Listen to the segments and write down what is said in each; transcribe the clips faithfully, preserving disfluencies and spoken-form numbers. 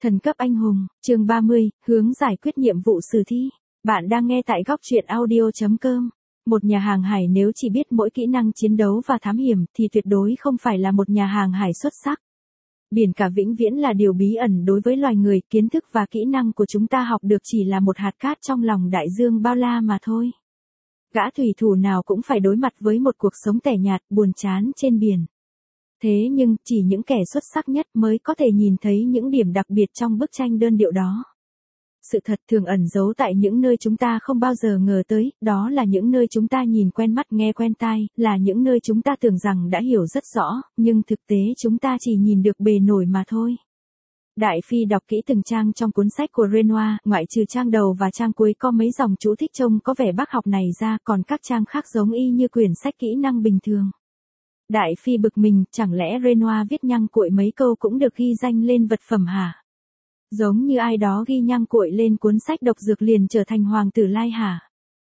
Thần cấp anh hùng, chương ba mươi, hướng giải quyết nhiệm vụ sử thi. Bạn đang nghe tại góc truyện audio chấm com. Một nhà hàng hải nếu chỉ biết mỗi kỹ năng chiến đấu và thám hiểm thì tuyệt đối không phải là một nhà hàng hải xuất sắc. Biển cả vĩnh viễn là điều bí ẩn đối với loài người, kiến thức và kỹ năng của chúng ta học được chỉ là một hạt cát trong lòng đại dương bao la mà thôi. Gã thủy thủ nào cũng phải đối mặt với một cuộc sống tẻ nhạt, buồn chán trên biển. Thế nhưng, chỉ những kẻ xuất sắc nhất mới có thể nhìn thấy những điểm đặc biệt trong bức tranh đơn điệu đó. Sự thật thường ẩn giấu tại những nơi chúng ta không bao giờ ngờ tới, đó là những nơi chúng ta nhìn quen mắt nghe quen tai, là những nơi chúng ta tưởng rằng đã hiểu rất rõ, nhưng thực tế chúng ta chỉ nhìn được bề nổi mà thôi. Đại Phi đọc kỹ từng trang trong cuốn sách của Renoir, ngoại trừ trang đầu và trang cuối có mấy dòng chú thích trông có vẻ bác học này ra, còn các trang khác giống y như quyển sách kỹ năng bình thường. Đại Phi bực mình, chẳng lẽ Renoir viết nhăng cuội mấy câu cũng được ghi danh lên vật phẩm hả? Giống như ai đó ghi nhăng cuội lên cuốn sách độc dược liền trở thành hoàng tử lai hả?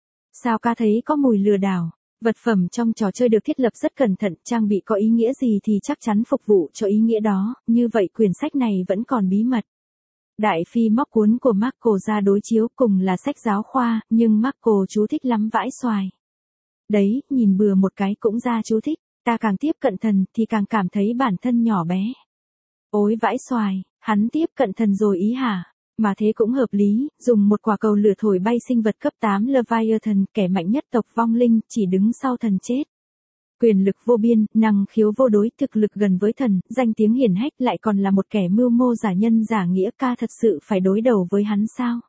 Sao ca thấy có mùi lừa đảo? Vật phẩm trong trò chơi được thiết lập rất cẩn thận, trang bị có ý nghĩa gì thì chắc chắn phục vụ cho ý nghĩa đó, như vậy quyển sách này vẫn còn bí mật. Đại Phi móc cuốn của Marco ra đối chiếu, cùng là sách giáo khoa, nhưng Marco chú thích lắm vãi xoài. Đấy, nhìn bừa một cái cũng ra chú thích. Ta càng tiếp cận thần thì càng cảm thấy bản thân nhỏ bé. Ôi vãi xoài, hắn tiếp cận thần rồi ý hả? Mà thế cũng hợp lý, dùng một quả cầu lửa thổi bay sinh vật cấp tám Leviathan, kẻ mạnh nhất tộc vong linh, chỉ đứng sau thần chết. Quyền lực vô biên, năng khiếu vô đối, thực lực gần với thần, danh tiếng hiển hách, lại còn là một kẻ mưu mô giả nhân giả nghĩa, ca thật sự phải đối đầu với hắn sao?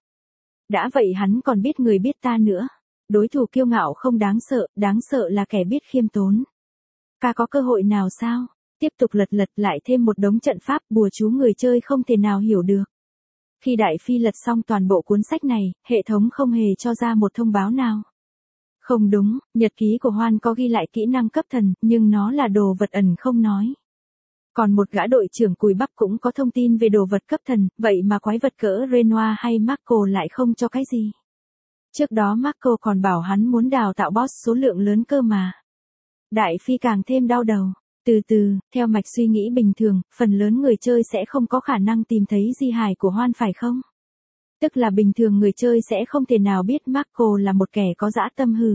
Đã vậy hắn còn biết người biết ta nữa. Đối thủ kiêu ngạo không đáng sợ, đáng sợ là kẻ biết khiêm tốn. Ca có cơ hội nào sao? Tiếp tục lật lật lại thêm một đống trận pháp bùa chú người chơi không thể nào hiểu được. Khi Đại Phi lật xong toàn bộ cuốn sách này, hệ thống không hề cho ra một thông báo nào. Không đúng, nhật ký của Hoan có ghi lại kỹ năng cấp thần, nhưng nó là đồ vật ẩn không nói. Còn một gã đội trưởng cùi bắp cũng có thông tin về đồ vật cấp thần, vậy mà quái vật cỡ Renoir hay Marco lại không cho cái gì. Trước đó Marco còn bảo hắn muốn đào tạo boss số lượng lớn cơ mà. Đại Phi càng thêm đau đầu. Từ từ, theo mạch suy nghĩ bình thường, phần lớn người chơi sẽ không có khả năng tìm thấy di hài của Hoan phải không? Tức là bình thường người chơi sẽ không thể nào biết Marco là một kẻ có dã tâm hừ.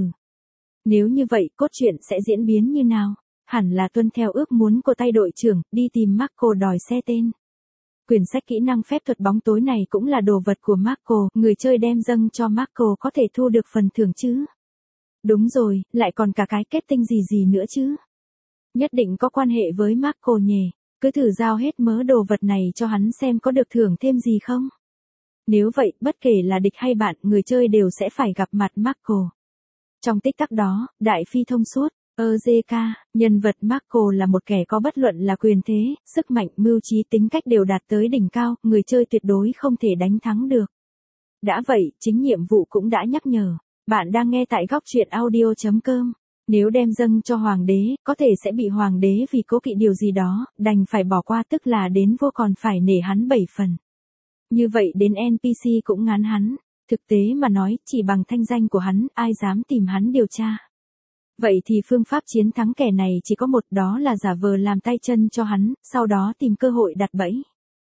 Nếu như vậy, cốt truyện sẽ diễn biến như nào? Hẳn là tuân theo ước muốn của tay đội trưởng, đi tìm Marco đòi xe tên. Quyển sách kỹ năng phép thuật bóng tối này cũng là đồ vật của Marco, người chơi đem dâng cho Marco có thể thu được phần thưởng chứ? Đúng rồi, lại còn cả cái kết tinh gì gì nữa chứ? Nhất định có quan hệ với Marco nhỉ, cứ thử giao hết mớ đồ vật này cho hắn xem có được thưởng thêm gì không? Nếu vậy, bất kể là địch hay bạn, người chơi đều sẽ phải gặp mặt Marco. Trong tích tắc đó, Đại Phi thông suốt, ơ giê ca, nhân vật Marco là một kẻ có bất luận là quyền thế, sức mạnh, mưu trí, tính cách đều đạt tới đỉnh cao, người chơi tuyệt đối không thể đánh thắng được. Đã vậy, chính nhiệm vụ cũng đã nhắc nhở. Bạn đang nghe tại góc truyện audio chấm com. Nếu đem dâng cho hoàng đế, có thể sẽ bị hoàng đế vì cố kỵ điều gì đó, đành phải bỏ qua, tức là đến vô còn phải nể hắn bảy phần. Như vậy đến en pê xê cũng ngán hắn. Thực tế mà nói, chỉ bằng thanh danh của hắn, ai dám tìm hắn điều tra. Vậy thì phương pháp chiến thắng kẻ này chỉ có một, đó là giả vờ làm tay chân cho hắn, sau đó tìm cơ hội đặt bẫy.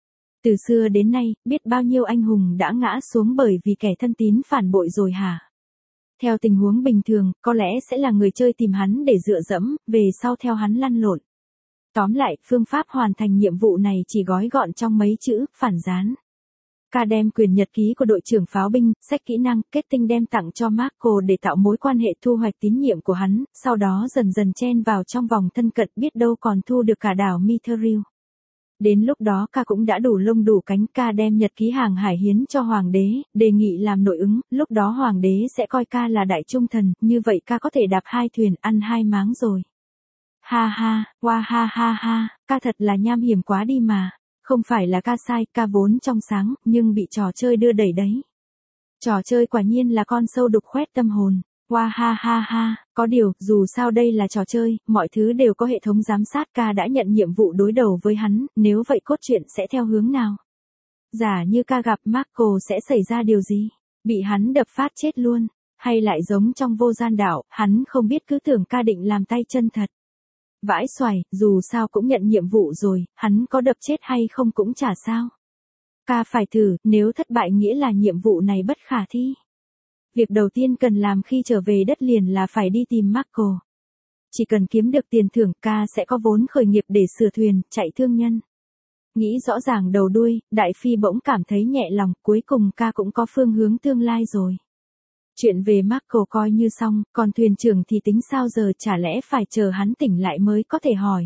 Từ xưa đến nay, biết bao nhiêu anh hùng đã ngã xuống bởi vì kẻ thân tín phản bội rồi hả? Theo tình huống bình thường, có lẽ sẽ là người chơi tìm hắn để dựa dẫm, về sau theo hắn lăn lộn. Tóm lại, phương pháp hoàn thành nhiệm vụ này chỉ gói gọn trong mấy chữ, phản gián. Ca đem quyền nhật ký của đội trưởng pháo binh, sách kỹ năng, kết tinh đem tặng cho Marco để tạo mối quan hệ thu hoạch tín nhiệm của hắn, sau đó dần dần chen vào trong vòng thân cận, biết đâu còn thu được cả đảo Mithril. Đến lúc đó ca cũng đã đủ lông đủ cánh, ca đem nhật ký hàng hải hiến cho hoàng đế, đề nghị làm nội ứng, lúc đó hoàng đế sẽ coi ca là đại trung thần, như vậy ca có thể đạp hai thuyền, ăn hai máng rồi. Ha ha, hoa ha ha ha, ca thật là nham hiểm quá đi mà. Không phải là ca sai, ca vốn trong sáng, nhưng bị trò chơi đưa đẩy đấy. Trò chơi quả nhiên là con sâu đục khoét tâm hồn. Hoa ha ha ha, có điều, dù sao đây là trò chơi, mọi thứ đều có hệ thống giám sát, ca đã nhận nhiệm vụ đối đầu với hắn, nếu vậy cốt truyện sẽ theo hướng nào? Giả như ca gặp Marco sẽ xảy ra điều gì? Bị hắn đập phát chết luôn? Hay lại giống trong vô gian đảo, hắn không biết cứ tưởng ca định làm tay chân thật? Vãi xoài, dù sao cũng nhận nhiệm vụ rồi, hắn có đập chết hay không cũng chả sao. Ca phải thử, nếu thất bại nghĩa là nhiệm vụ này bất khả thi. Việc đầu tiên cần làm khi trở về đất liền là phải đi tìm Marco. Chỉ cần kiếm được tiền thưởng, ca sẽ có vốn khởi nghiệp để sửa thuyền, chạy thương nhân. Nghĩ rõ ràng đầu đuôi, Đại Phi bỗng cảm thấy nhẹ lòng, cuối cùng ca cũng có phương hướng tương lai rồi. Chuyện về Marco coi như xong, còn thuyền trưởng thì tính sao giờ, chả lẽ phải chờ hắn tỉnh lại mới có thể hỏi.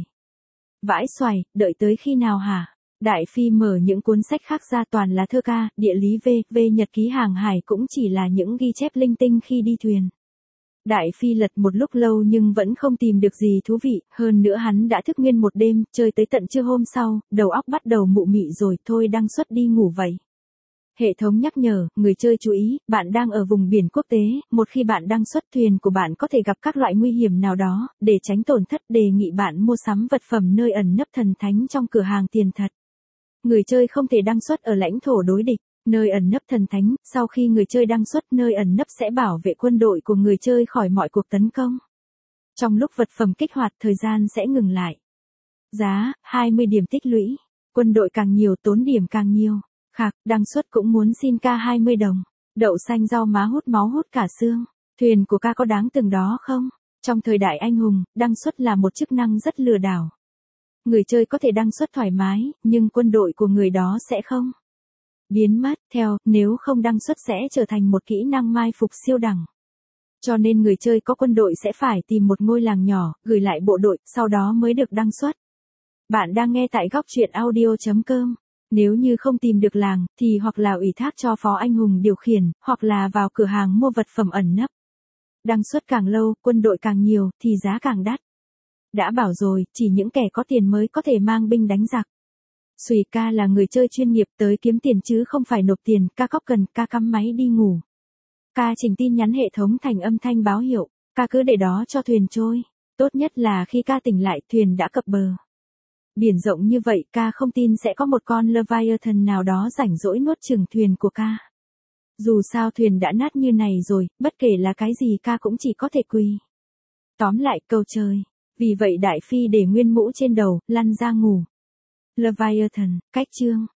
Vãi xoài, đợi tới khi nào hả? Đại Phi mở những cuốn sách khác ra, toàn là thơ ca, địa lý v, v nhật ký hàng hải cũng chỉ là những ghi chép linh tinh khi đi thuyền. Đại Phi lật một lúc lâu nhưng vẫn không tìm được gì thú vị, hơn nữa hắn đã thức nguyên một đêm, chơi tới tận trưa hôm sau, đầu óc bắt đầu mụ mị rồi, thôi đăng xuất đi ngủ vậy. Hệ thống nhắc nhở, người chơi chú ý, bạn đang ở vùng biển quốc tế, một khi bạn đăng xuất thuyền của bạn có thể gặp các loại nguy hiểm nào đó, để tránh tổn thất đề nghị bạn mua sắm vật phẩm nơi ẩn nấp thần thánh trong cửa hàng tiền thật. Người chơi không thể đăng xuất ở lãnh thổ đối địch. Nơi ẩn nấp thần thánh, sau khi người chơi đăng xuất nơi ẩn nấp sẽ bảo vệ quân đội của người chơi khỏi mọi cuộc tấn công. Trong lúc vật phẩm kích hoạt, thời gian sẽ ngừng lại. Giá, hai mươi điểm tích lũy. Quân đội càng nhiều tốn điểm càng nhiều. Khạc, đăng xuất cũng muốn xin ca hai mươi đồng. Đậu xanh rau má hút máu hút cả xương. Thuyền của ca có đáng từng đó không? Trong thời đại anh hùng, đăng xuất là một chức năng rất lừa đảo. Người chơi có thể đăng xuất thoải mái, nhưng quân đội của người đó sẽ không. Biến mất, theo, nếu không đăng xuất sẽ trở thành một kỹ năng mai phục siêu đẳng. Cho nên người chơi có quân đội sẽ phải tìm một ngôi làng nhỏ, gửi lại bộ đội, sau đó mới được đăng xuất. Bạn đang nghe tại góc truyện audio chấm com. Nếu như không tìm được làng, thì hoặc là ủy thác cho phó anh hùng điều khiển, hoặc là vào cửa hàng mua vật phẩm ẩn nấp. Đăng xuất càng lâu, quân đội càng nhiều, thì giá càng đắt. Đã bảo rồi, chỉ những kẻ có tiền mới có thể mang binh đánh giặc. Xùy ca là người chơi chuyên nghiệp, tới kiếm tiền chứ không phải nộp tiền, ca cóc cần, ca cắm máy đi ngủ. Ca chỉnh tin nhắn hệ thống thành âm thanh báo hiệu, ca cứ để đó cho thuyền trôi. Tốt nhất là khi ca tỉnh lại, thuyền đã cập bờ. Biển rộng như vậy, ca không tin sẽ có một con Leviathan nào đó rảnh rỗi nuốt chửng thuyền của ca. Dù sao thuyền đã nát như này rồi, bất kể là cái gì ca cũng chỉ có thể quỳ. Tóm lại, cầu trời. Vì vậy Đại Phi để nguyên mũ trên đầu, lăn ra ngủ. Leviathan, cách chương.